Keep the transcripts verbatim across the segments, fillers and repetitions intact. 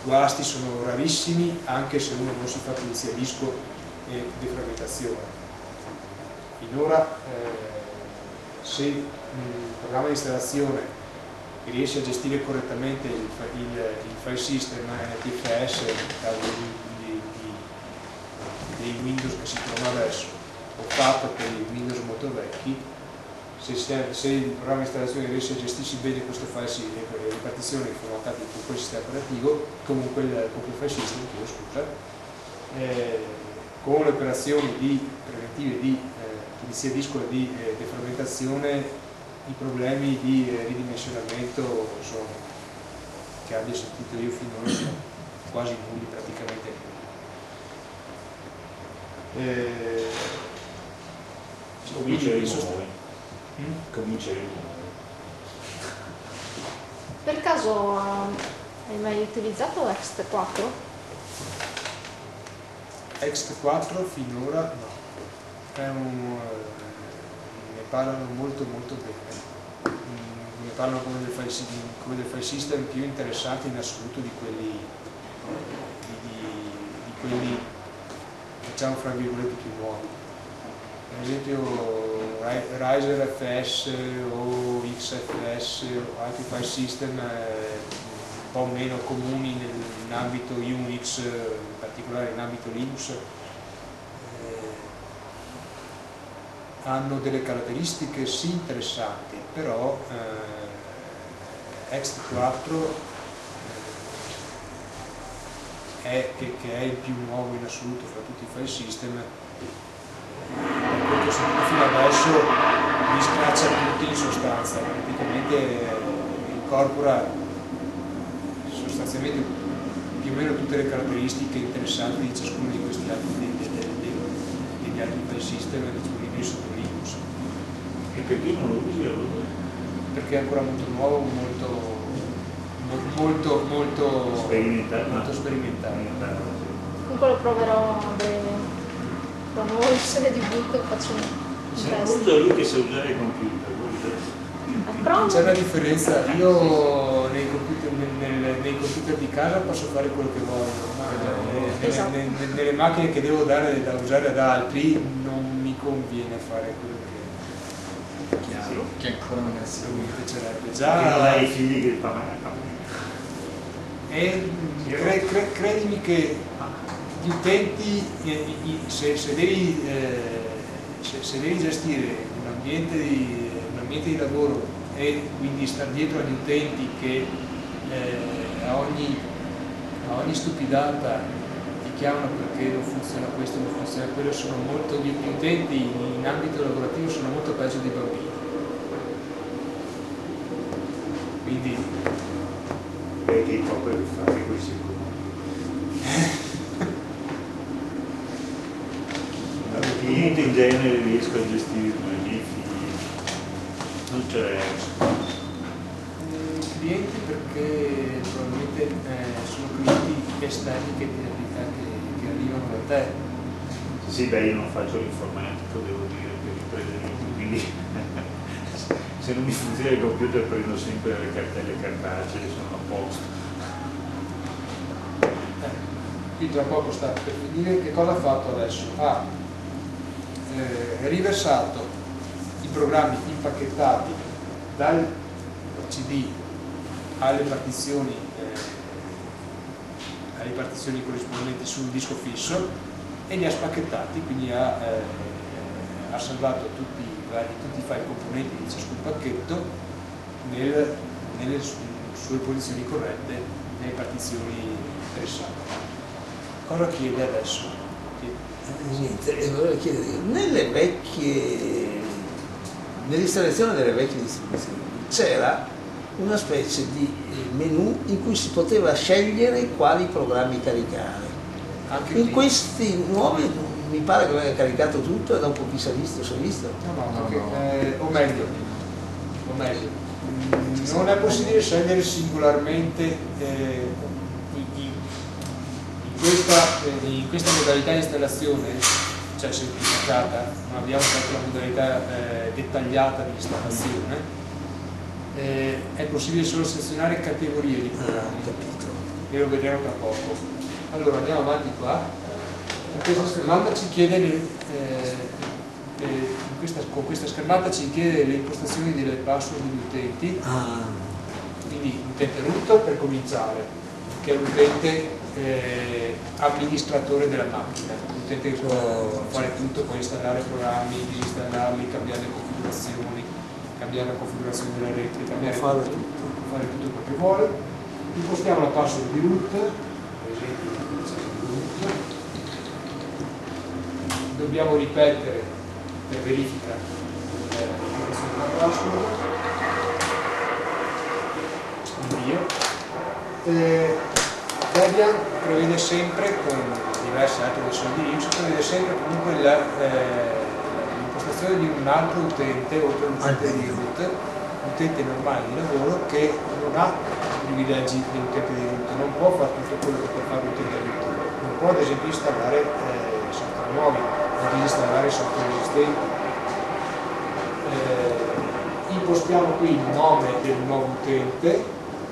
guasti sono rarissimi, anche se uno non si fa pulizia disco e defragmentazione. Finora eh, se il programma di installazione riesce a gestire correttamente il, il, il file system N T F S dei, dei Windows che si trovano adesso, o fatto per i Windows molto vecchi, se, se il programma di installazione riesce a gestirsi bene questo file system e le partizioni formattate con quel sistema operativo, comunque il, con quel file system, chiedo scusa, eh, con le operazioni di, preventive di eh, pulizia disco e di eh, defragmentazione, i problemi di eh, ridimensionamento sono, che abbia sentito io finora, sono quasi nulli, praticamente nulli. Eh, cominceremo noi. Mm? Cominceremo noi. Per caso hai mai utilizzato X T quattro? X T quattro finora no. È un, ne parlano molto molto bene. Ne parlano come del file, come del file system più interessanti in assoluto di quelli di, di, di quelli diciamo fra virgolette più nuovi. Per esempio Riser F S o X F S o altri file system eh, un po' meno comuni in ambito Unix, in particolare in ambito Linux, hanno delle caratteristiche sì interessanti, però eh, X T quattro eh, è, che, che è il più nuovo in assoluto fra tutti i file system, perché fino adesso li scaccia tutti in sostanza, praticamente eh, incorpora sostanzialmente più o meno tutte le caratteristiche interessanti di ciascuno di questi altri degli, degli, degli altri file system disponibili sotto Linux. E perché non lo usi allora? Perché è ancora molto nuovo, molto molto molto sperimentale. Molto sperimentale. Comunque lo proverò a breve. Quando ho il sede di boot faccio un Se test. usa lui che sa usare il computer, c'è una differenza, io nei computer, nel, nei computer di casa posso fare quello che voglio, ma nelle, esatto. nelle, nelle macchine che devo dare da usare ad altri non mi conviene fare quello che chiaro, che ancora non è mi piacerebbe. già Già, non hai i figli che fa male. E cre, cre, credimi che gli utenti, se, se, devi, eh, se, se devi gestire un ambiente di, un ambiente di lavoro e quindi star dietro agli utenti che eh, a, ogni, a ogni stupidata ti chiamano perché non funziona questo, non funziona quello, sono molto, gli utenti in ambito lavorativo sono molto peggio dei bambini. Quindi perché i propri fare questi i clienti in genere riesco a gestire i miei figli, non c'è clienti perché probabilmente eh, sono clienti esterni che, che, che arrivano da te. Sì, beh, io non faccio l'informatico, devo dire, per riprendere, quindi se non mi funziona il computer prendo sempre le cartelle cartacee, sono a posto. Eh, qui tra poco sta per finire. Che cosa ha fatto adesso? Ha eh, riversato i programmi impacchettati dal C D alle partizioni, eh, alle partizioni corrispondenti sul disco fisso e li ha spacchettati, quindi ha, eh, ha salvato tutti, tutti i file componenti di ciascun pacchetto nel, nelle sue posizioni corrette nelle partizioni interessanti. Cosa chiede adesso? Niente, e volevo chiedere, nelle vecchie, nell'installazione delle vecchie distribuzioni c'era una specie di menu in cui si poteva scegliere quali programmi caricare. Anche in qui. Questi nuovi mi pare che venga caricato tutto e dopo chi si è visto si è visto. No, no, No, perché, no. Eh, o meglio, o meglio, mh, non è possibile scegliere singolarmente eh, in, in, in, questa, eh, in questa modalità di installazione, cioè semplificata, non abbiamo fatto la modalità eh, dettagliata di installazione, eh, è possibile solo selezionare categorie di programmi. Ah, capito. e lo vedremo tra poco. Allora andiamo avanti qua. In questa schermata ci chiede le, eh, le, in questa, con questa schermata ci chiede le impostazioni delle password degli utenti. Ah. Quindi l'utente root per cominciare, che è l'utente eh, amministratore della macchina, l'utente che può fare tutto, può installare programmi, disinstallarli, cambiare le configurazioni, cambiare la configurazione della rete, cambiare fare tutto, tutto. Può fare tutto quello che vuole. Impostiamo la password di root, per esempio di root. Dobbiamo ripetere per verifica eh, la password. Eh, Debian prevede sempre, con diverse altre versioni di Linux, prevede sempre comunque l'impostazione eh, di un altro utente, oltre all'utente di root, un utente normale di lavoro che non ha i privilegi dell'utente di root, non può fare tutto quello che può fare l'utente di root, non può ad esempio installare eh, software nuovi, non disinstallare software esistenti. Eh, impostiamo qui il nome del nuovo utente.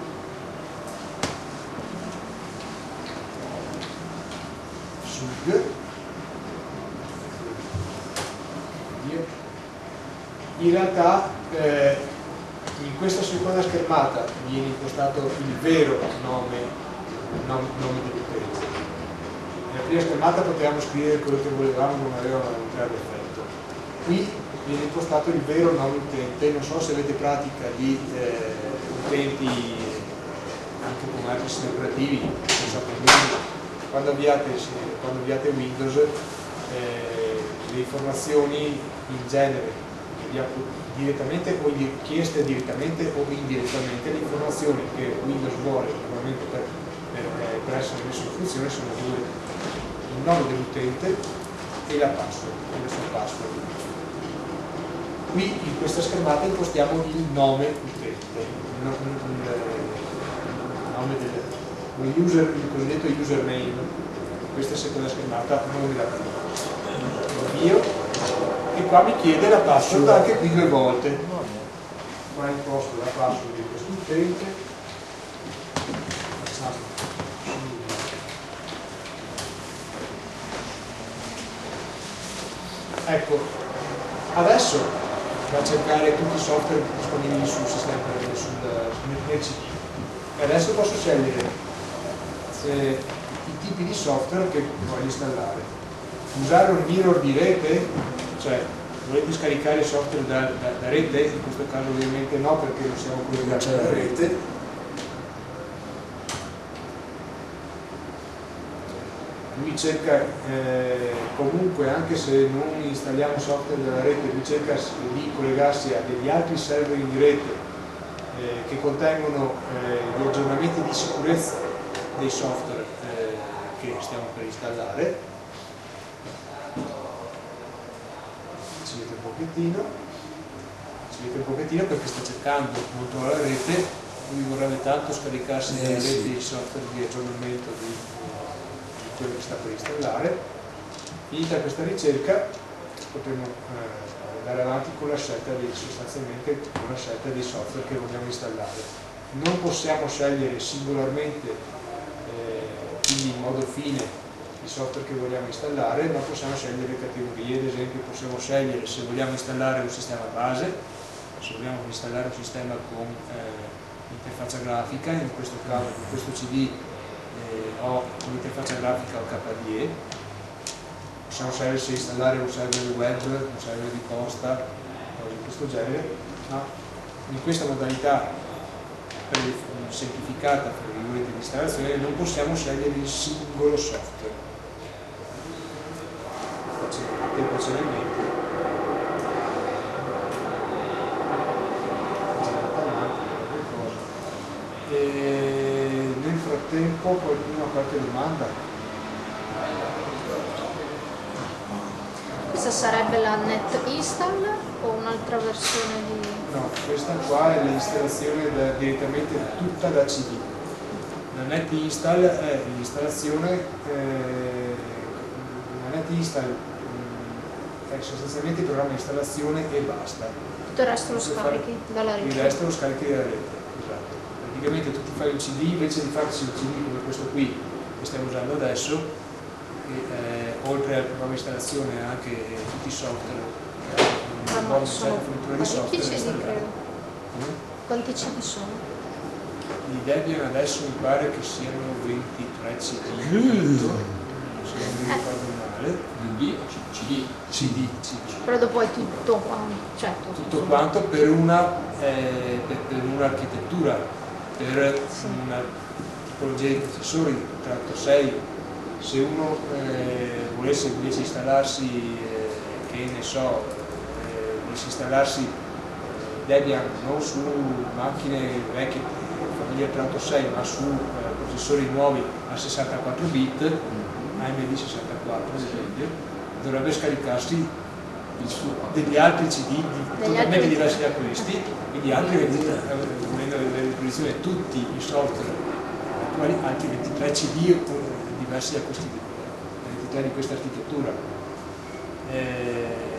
In realtà eh, in questa seconda schermata viene impostato il vero nome, nome, nome dell'utente. Nella prima schermata potevamo scrivere quello che volevamo, non aveva un grave effetto. Qui viene impostato il vero nome utente. Non so se avete pratica di eh, utenti anche con altri sistemi operativi, non so, quando avviate, quando avviate Windows eh, le informazioni in genere direttamente o chieste direttamente o indirettamente, le informazioni che Windows vuole naturalmente per, per, per essere messo in funzione sono due: il nome dell'utente e la password, e la sua password. Qui in questa schermata impostiamo il nome utente, il nome del il user, il cosiddetto username. Questa seconda schermata non me la prima. Io e qua mi chiede la password anche qui due volte. Qua imposto la password di questo utente, facciamo ecco, adesso va a cercare tutti i software disponibili sul sistema, sul, nel C D, e adesso posso scegliere eh, i tipi di software che voglio installare. Usare un mirror di rete, cioè volete scaricare software da, da, da rete, in questo caso ovviamente no perché non siamo collegati alla rete. Lui cerca eh, comunque, anche se non installiamo software dalla rete, lui cerca di collegarsi a degli altri server in rete eh, che contengono eh, gli aggiornamenti di sicurezza dei software eh, che stiamo per installare. Ci vede un pochettino, ci vede un pochettino perché sta cercando molto la rete, lui vorrebbe tanto scaricarsi eh, dalle sì. reti il software di aggiornamento di, di quello che sta per installare. Finita questa ricerca potremo eh, andare avanti con la scelta dei, sostanzialmente con la scelta dei software che vogliamo installare. Non possiamo scegliere singolarmente, eh, quindi in modo fine, i software che vogliamo installare, ma possiamo scegliere le categorie. Ad esempio possiamo scegliere se vogliamo installare un sistema base, se vogliamo installare un sistema con eh, interfaccia grafica, in questo caso in questo C D eh, ho un'interfaccia grafica o K D E. Possiamo scegliere se installare un server web, un server di posta, cose di questo genere, ma in questa modalità semplificata per i di installazione non possiamo scegliere il singolo software. Facilmente e nel frattempo qualcuno ha qualche domanda? Questa sarebbe la net install o un'altra versione di... No, questa qua è l'installazione direttamente tutta da C D. La net install è l'installazione eh, la net install è sostanzialmente il programma di installazione e basta. Tutto il resto lo scarichi dalla rete. Il resto lo scarichi dalla rete, esatto. Praticamente tu ti fai un C D, invece di farci un C D come questo qui che stiamo usando adesso, e, eh, oltre al programma di installazione anche tutti i software, Ah, un ma buon sono fornitore di parecchi software C D, installati. credo. Mm? Quanti C D sono? Di Debian adesso mi pare che siano ventitré C D, Mm. se non mi ricordo male. D V o C D? C D, C D. Però dopo è tutto quanto, cioè tutto, Tutto quanto per una eh, per, per un'architettura, per Sì. una tipologia di processori tratto sei. Se uno eh, volesse invece installarsi, eh, che ne so, eh, volesse installarsi eh, Debian non su macchine vecchie famiglia tratto sei, ma su eh, processori nuovi a sessantaquattro bit, A M D sessantaquattro ad esempio, dovrebbe scaricarsi degli altri C D di, totalmente altri- diversi da questi, quindi altri ventitré, volendo avere a disposizione tutti i software attuali, altri ventitré C D eh, diversi da questi ventitré di questa architettura. Eh,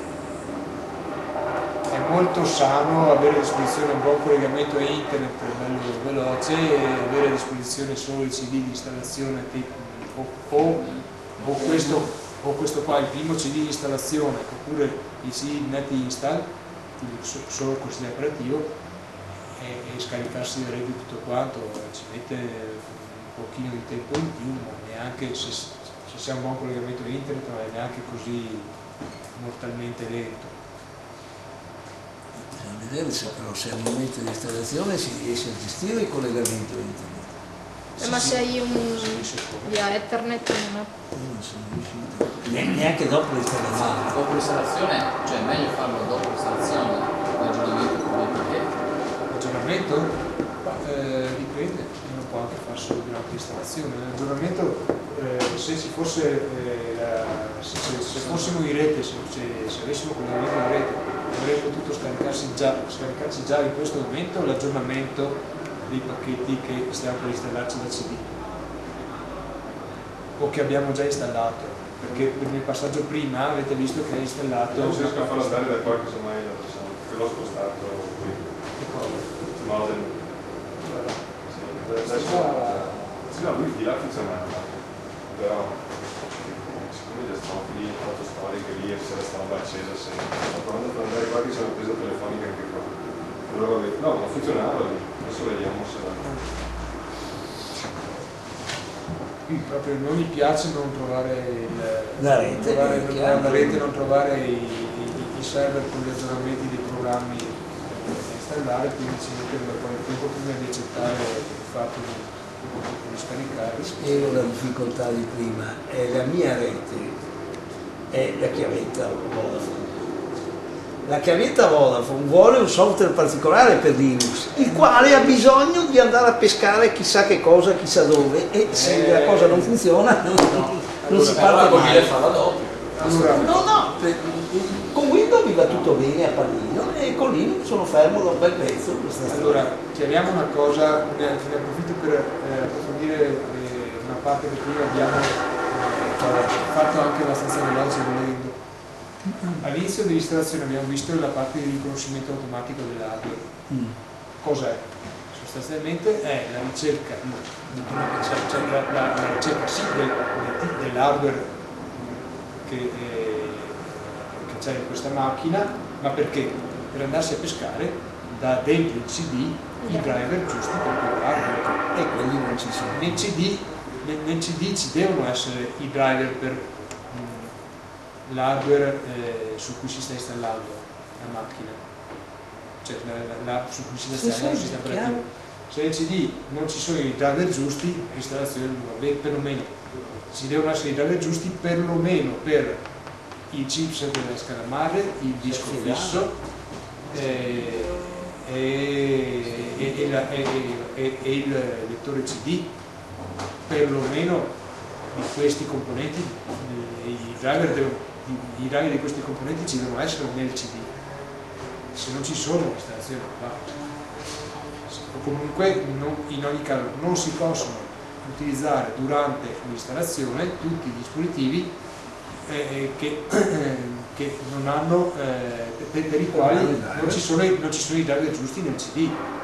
è molto sano avere a disposizione un buon collegamento a internet bello veloce e avere a disposizione solo il C D di installazione tipo, o, o, o questo o questo qua, il primo C D di installazione, oppure il C D di NetInstall, solo col sistema operativo, e, e scaricarsi da rete tutto quanto, ci mette un pochino di tempo in più, ma neanche se, se si ha un buon collegamento a internet non è neanche così mortalmente lento. Bisogna vedere se però se al momento di installazione si riesce a gestire il collegamento a internet. Eh, ma se hai un Sì, sì, sì. via Ethernet non è. Io non sono riuscito. Ne- Neanche dopo l'installazione. Dopo l'installazione, cioè è meglio farlo dopo l'installazione, l'aggiornamento come perché? L'aggiornamento? Ma, eh, dipende, uno può anche far solo durante l'installazione. L'aggiornamento, eh, se ci fosse, eh, la, se, se, se fossimo in rete, se, se, se avessimo collegamento in rete, avremmo potuto scaricarsi già, scaricarci già in questo momento l'aggiornamento dei pacchetti che stiamo per installarci da C D o che abbiamo già installato, perché nel passaggio prima avete visto che è installato. Non riesco a farlo andare da qua, che semmai lo facciamo, che l'ho spostato qui. Il modem. Sì, adesso sì, no, lui di là funziona, però siccome già stiamo finendo il fatto storico lì e se la stampa accesa sempre, sto provando per andare qua che sono preso telefonica anche qua. Allora vabbè, no, non funzionava lì, adesso vediamo se va. Qui proprio non mi piace non trovare il, La rete, non trovare, è non chiaro. trovare la rete, non trovare i, i, i server con gli aggiornamenti dei programmi da installare, quindi ci mette un po' di tempo prima di accettare il fatto di, di scaricare. Spiego la difficoltà di prima, è la mia rete, è la chiavetta Vodafone. La chiavetta Vodafone vuole un software particolare per Linux, il quale ha bisogno di andare a pescare chissà che cosa, chissà dove, e se Eh, la cosa non funziona non, non si Allora parte vuol dire mai. farla dopo. Allora, No, no, per- con Windows mi va tutto bene a pallino e con Linux sono fermo da un bel pezzo. questa allora chiariamo una cosa, ne, ne approfitto per eh, approfondire eh, una parte che prima abbiamo eh, fatto anche abbastanza veloce volendo. All'inizio dell'installazione abbiamo visto la parte di riconoscimento automatico dell'hardware. Mm. Cos'è? Sostanzialmente è la ricerca, cioè, cioè la, la, la ricerca sì del, del, dell'hardware che, eh, che c'è in questa macchina, ma perché? Per andarsi a pescare da dentro il C D i driver giusti per quell'hardware. E quelli non ci sono. Nel C D, nel, nel C D ci devono essere i driver per l'hardware eh, su cui si sta installando la macchina, cioè la, la, su cui si sta Sì, installando il sì, sistema chiaro. operativo. Se nel C D non ci sono i driver giusti, l'installazione non va bene, perlomeno ci devono essere i driver giusti perlomeno per il chipset della scheda madre, il disco Sì, fisso eh, e, e, e, la- e- e- e il lettore C D, perlomeno di questi componenti, eh, i driver, devono- i, i driver di questi componenti ci devono essere nel C D. Se non ci sono, l'installazione non va. O comunque non- in ogni caso non si possono utilizzare durante l'installazione tutti i dispositivi eh, che, che non hanno, eh, per, per i quali non ci, sono, i- non ci sono i driver giusti nel C D.